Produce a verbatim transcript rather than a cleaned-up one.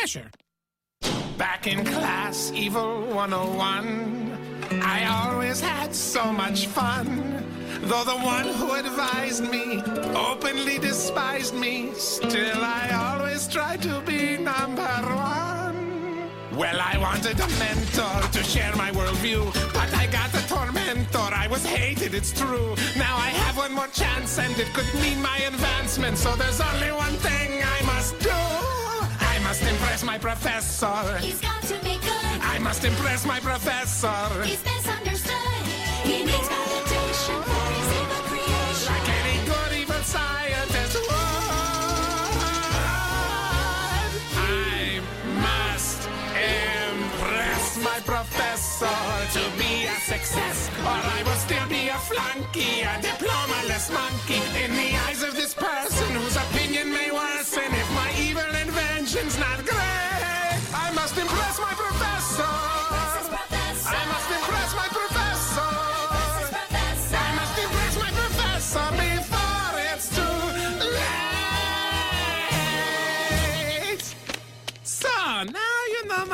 pleasure. Back in class, Evil one oh one, I always had so much fun. Though the one who advised me openly despised me, still I always tried to be number one. Well, I wanted a mentor to share my worldview, but I got a tormentor. I was hated, it's true. Now I have one more chance, and it could mean my advancement. So there's only one thing I must do. I must impress my professor. He's got to be good. I must impress my professor. He's misunderstood. He needs validation for his evil creation. Like any good evil scientist would, I must impress my professor to be a success, or I will still be a flunky, a diploma-less monkey in the